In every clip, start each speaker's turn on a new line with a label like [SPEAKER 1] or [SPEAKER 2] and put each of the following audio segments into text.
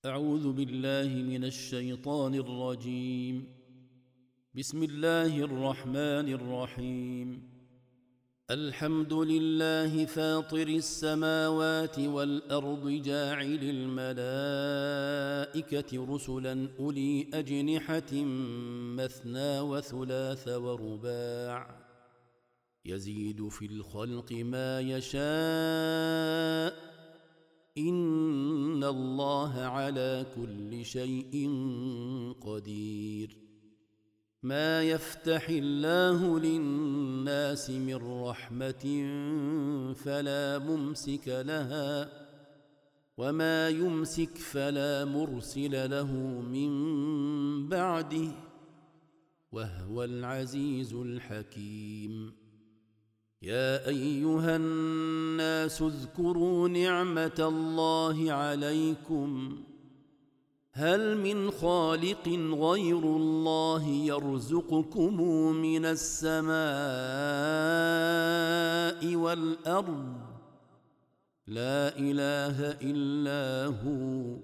[SPEAKER 1] أعوذ بالله من الشيطان الرجيم. بسم الله الرحمن الرحيم. الحمد لله فاطر السماوات والأرض جاعل الملائكة رسلا أولي أجنحة مثنى وثلاث ورباع يزيد في الخلق ما يشاء إن الله على كل شيء قدير. ما يفتح الله للناس من رحمة فلا ممسك لها وما يمسك فلا مرسل له من بعده وهو العزيز الحكيم. يا أيها الناس اذكروا نعمة الله عليكم هل من خالق غير الله يرزقكم من السماء والأرض لا إله إلا هو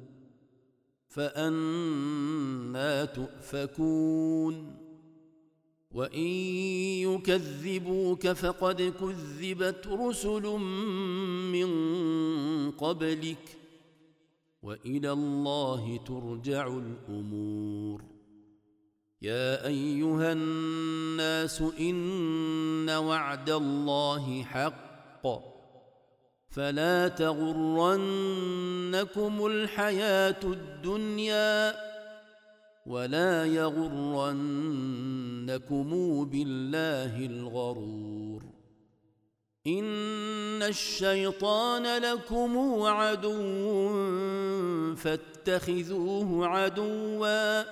[SPEAKER 1] فأنى تؤفكون. وإن يكذبوك فقد كذبت رسل من قبلك وإلى الله ترجع الأمور. يا أيها الناس إن وعد الله حق فلا تغرنكم الحياة الدنيا ولا يغرنكم بالله الغرور. إن الشيطان لكم عدو فاتخذوه عدوا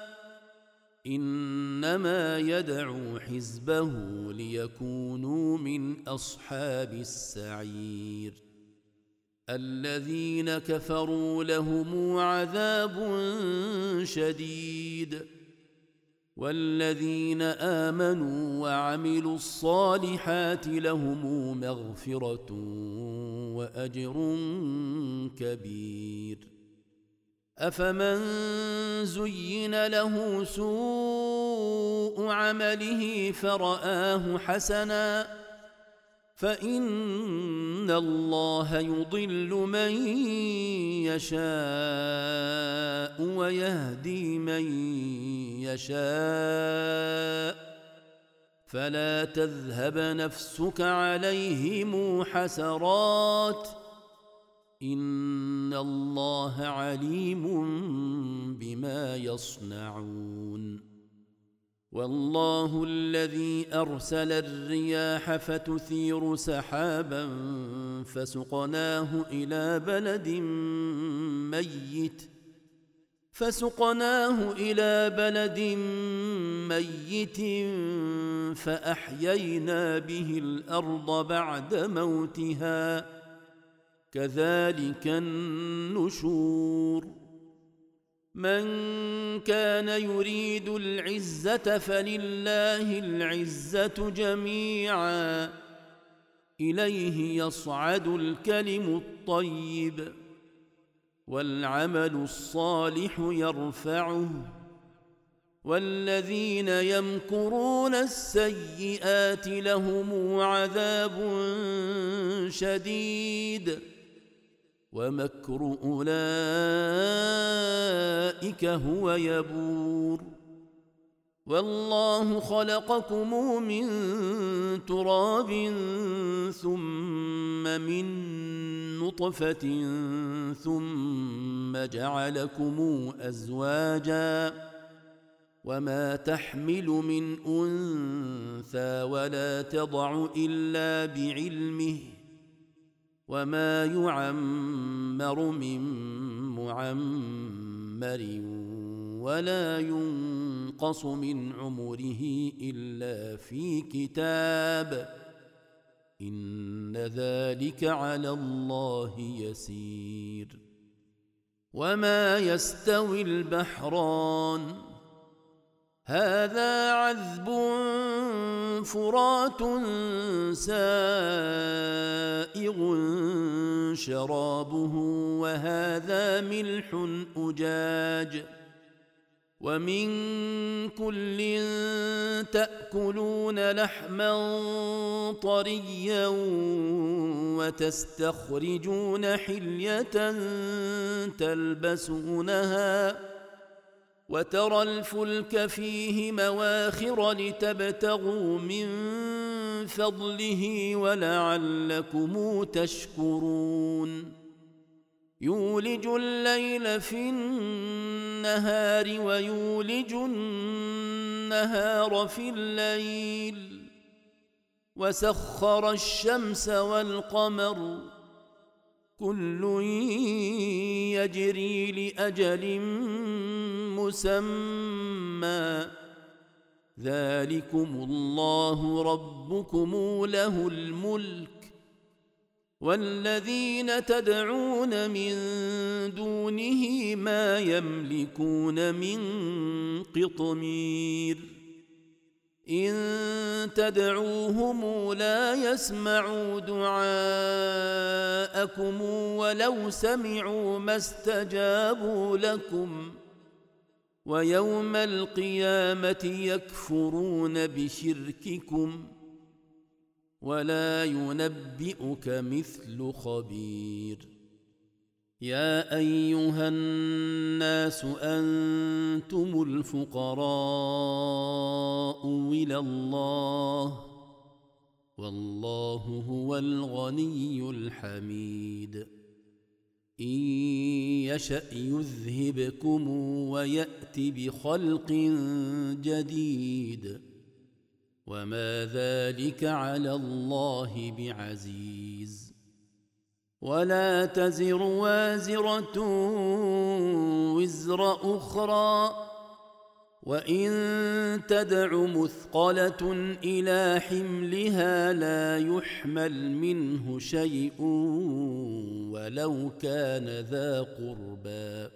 [SPEAKER 1] إنما يدعو حزبه ليكونوا من أصحاب السعير. الذين كفروا لهم عذاب شديد والذين آمنوا وعملوا الصالحات لهم مغفرة وأجر كبير. أفمن زين له سوء عمله فرآه حسنا فإن الله يضل من يشاء ويهدي من يشاء فلا تذهب نفسك عليهم حسرات إن الله عليم بما يصنعون. والله الذي أرسل الرياح فتثير سحابا فسقناه إلى بلد ميت فأحيينا به الأرض بعد موتها كذلك النشور. من كان يريد العزة فلله العزة جميعا إليه يصعد الكلم الطيب والعمل الصالح يرفعه والذين يمكرون السيئات لهم عذاب شديد ومكر أولئك هو يبور. والله خلقكم من تراب ثم من نطفة ثم جعلكم أزواجا وما تحمل من أنثى ولا تضع إلا بعلمه وما يعمر من معمر ولا ينقص من عمره إلا في كتاب إن ذلك على الله يسير. وما يستوي البحران هذا عذب فرات سائغ شرابه وهذا ملح أجاج ومن كل تأكلون لحما طريا وتستخرجون حلية تلبسونها وترى الفلك فيه مواخر لتبتغوا من فضله ولعلكم تشكرون يولج الليل في النهار ويولج النهار في الليل وسخر الشمس والقمر كل يجري لأجل مسمى ذلكم الله ربكم له الملك والذين تدعون من دونه ما يملكون من قطمير إن تدعوهم لا يسمعوا دعاءكم ولو سمعوا ما استجابوا لكم ويوم القيامة يكفرون بشرككم ولا ينبئك مثل خبير يا أيها الناس أنتم الفقراء إلى الله والله هو الغني الحميد إن يشأ يذهبكم ويأت بخلق جديد وما ذلك على الله بعزيز ولا تزر وازرة وزر أخرى وإن تدع مثقلة إلى حملها لا يحمل منه شيء ولو كان ذا قربى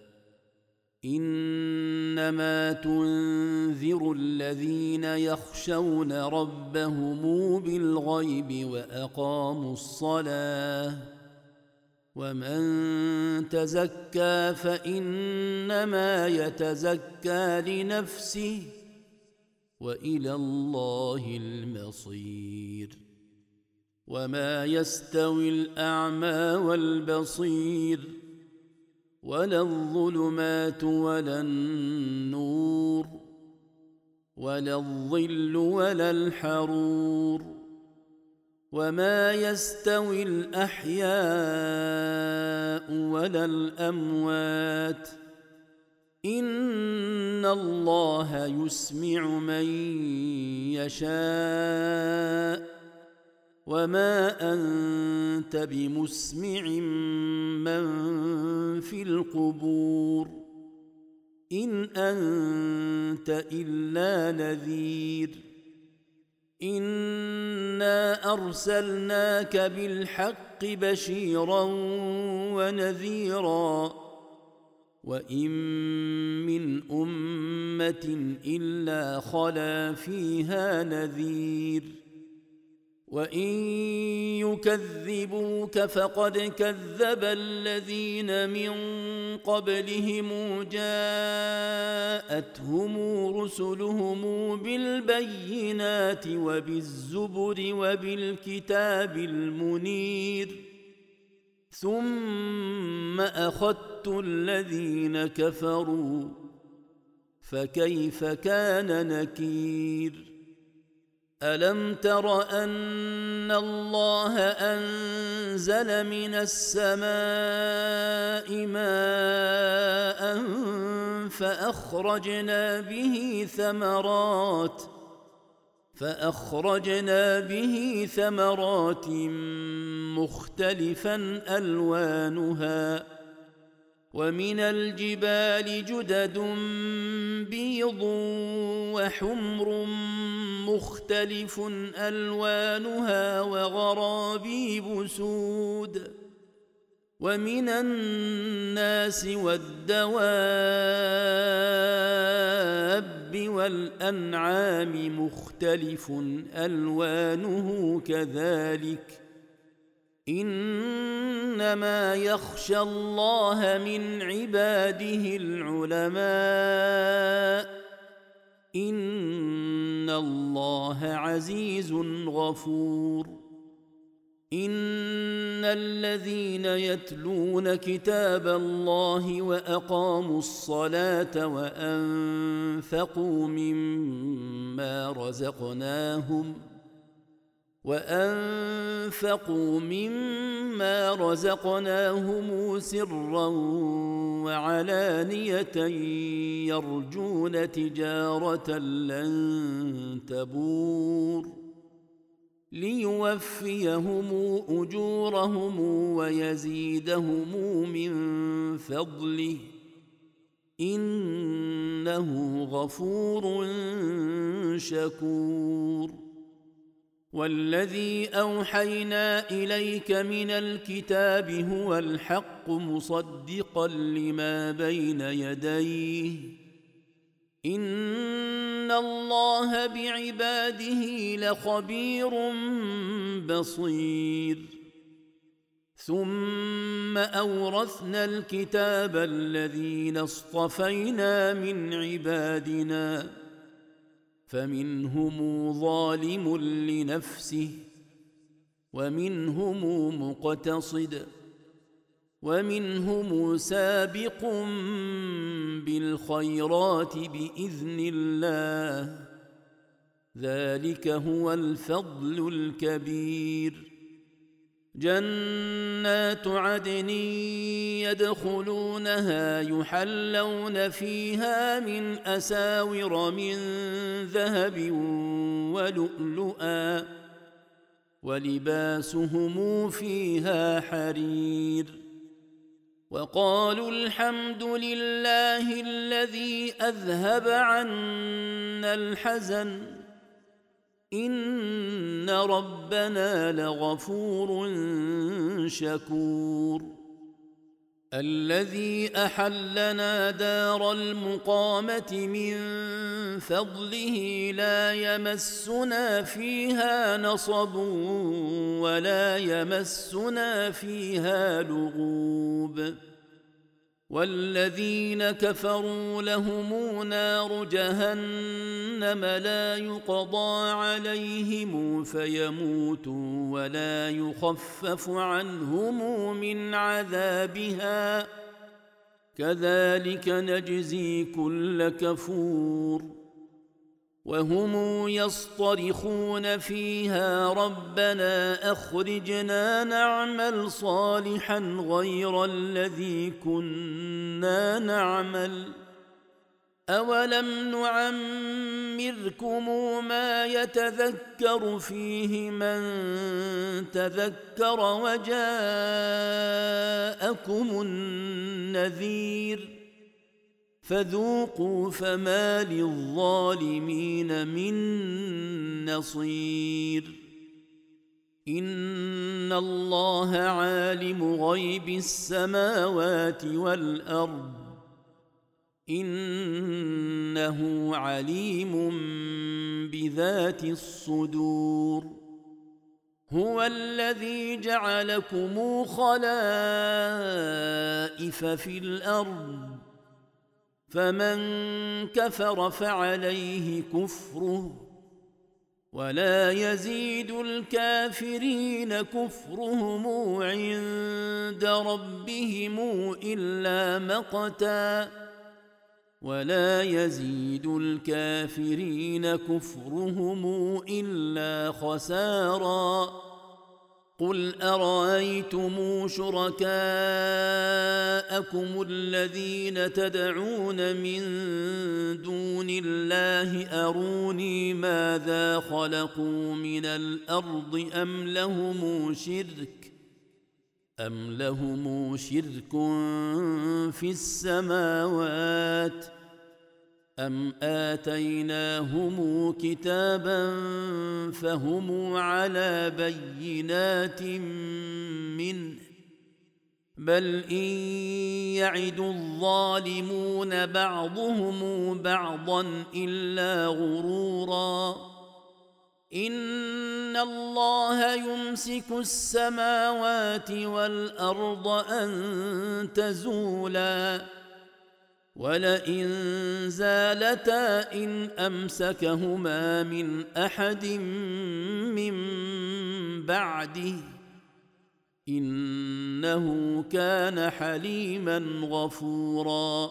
[SPEAKER 1] إنما تنذر الذين يخشون ربهم بالغيب وأقاموا الصلاة ومن تزكى فإنما يتزكى لنفسه وإلى الله المصير وما يستوي الأعمى والبصير ولا الظلمات ولا النور ولا الظل ولا الحرور وما يستوي الأحياء ولا الأموات إن الله يسمع من يشاء وما أنت بمسمع من في القبور إن أنت إلا نذير إنا أرسلناك بالحق بشيرا ونذيرا وإن من أمة إلا خلا فيها نذير وإن يكذبوك فقد كذب الذين من قبلهم جاءتهم رسلهم بالبينات وبالزبر وبالكتاب المنير ثم أخذت الذين كفروا فكيف كان نكير ألم تر أن الله أنزل من السماء ماء فأخرجنا به ثمرات مختلفا ألوانها ومن الجبال جدد بيض وحمر مختلف ألوانها وغرابيب سود ومن الناس والدواب الدأب والأنعام مختلف ألوانه كذلك إنما يخشى الله من عباده العلماء إن الله عزيز غفور إن الذين يتلون كتاب الله وأقاموا الصلاة وأنفقوا مما رزقناهم سرا وعلانية يرجون تجارة لن تبور ليوفيهم أجورهم ويزيدهم من فضله إنه غفور شكور والذي أوحينا إليك من الكتاب هو الحق مصدقا لما بين يديه إن الله بعباده لخبير بصير ثم أورثنا الكتاب الذين اصطفينا من عبادنا فمنهم ظالم لنفسه ومنهم مقتصد ومنهم سابق بالخيرات بإذن الله ذلك هو الفضل الكبير جنات عدن يدخلونها يحلون فيها من أساور من ذهب ولؤلؤا ولباسهم فيها حرير وقالوا الحمد لله الذي أذهب عنا الحزن إن ربنا لغفور شكور الذي أحلنا دار المقامة من فضله لا يمسنا فيها نصب ولا يمسنا فيها لغوب والذين كفروا لهم نار جهنم لا يقضى عليهم فيموتوا ولا يخفف عنهم من عذابها كذلك نجزي كل كفور وهم يصطرخون فيها ربنا أخرجنا نعمل صالحا غير الذي كنا نعمل أولم نعمركم ما يتذكر فيه من تذكر وجاءكم النذير فذوقوا فما للظالمين من نصير إن الله عالم غيب السماوات والأرض إنه عليم بذات الصدور هو الذي جعلكم خلائف في الأرض فمن كفر فعليه كفره ولا يزيد الكافرين كفرهم عند ربهم إلا مقتا ولا يزيد الكافرين كفرهم إلا خسارا قل أرأيتم شركاءكم الذين تدعون من دون الله أروني ماذا خلقوا من الأرض أم لهم شرك في السماوات أم آتيناهم كتابا فهم على بينات منه بل إن يعد الظالمون بعضهم بعضا إلا غرورا إن الله يمسك السماوات والأرض أن تزولا ولئن زالتا إن أمسكهما من أحد من بعده إنه كان حليما غفورا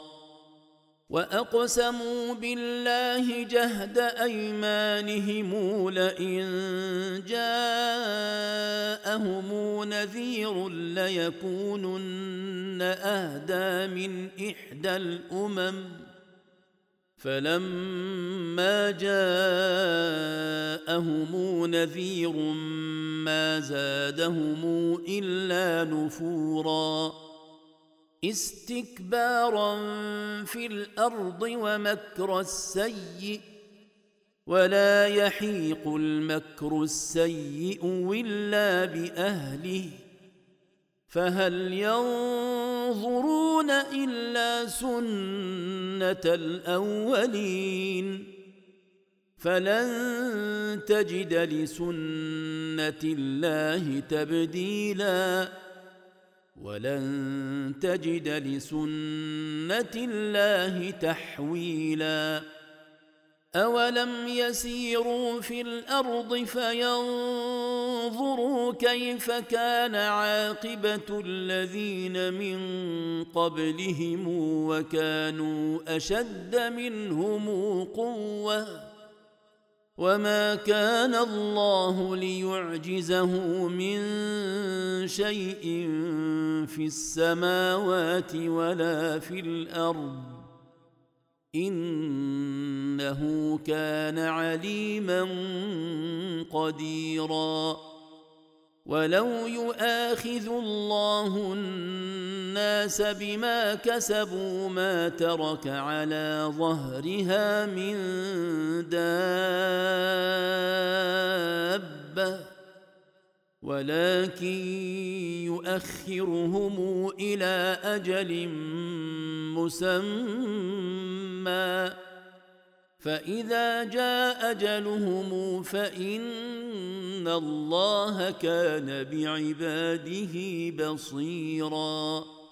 [SPEAKER 1] وأقسموا بالله جهد أيمانهم لئن جاءهم نذير ليكونن أهدى من إحدى الأمم فلما جاءهم نذير ما زادهم إلا نفورا استكبارا في الأرض ومكر السيء ولا يحيق المكر السيء إلا بأهله فهل ينظرون إلا سنة الأولين فلن تجد لسنة الله تبديلا ولن تجد لسنة الله تحويلا أولم يسيروا في الأرض فينظروا كيف كان عاقبة الذين من قبلهم وكانوا أشد منهم قوة وما كان الله ليعجزه من شيء في السماوات ولا في الأرض إنه كان عليما قديرا ولو يؤاخذ الله الناس بما كسبوا ما ترك على ظهرها من دابة ولكن يؤخرهم إلى أجل مسمى فإذا جاء أجلهم فإن الله كان بعباده بصيراً